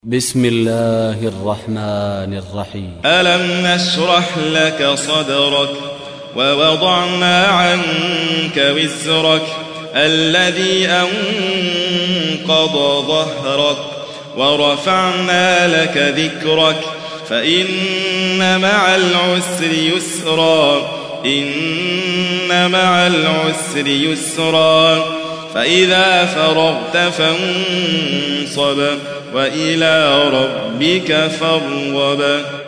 بسم الله الرحمن الرحيم. ألم نشرح لك صدرك ووضعنا عنك وزرك الذي أنقض ظهرك ورفعنا لك ذكرك فإن مع العسر يسرا إن مع العسر يسرا فإذا فرغت فانصب وإلى ربك فارغب.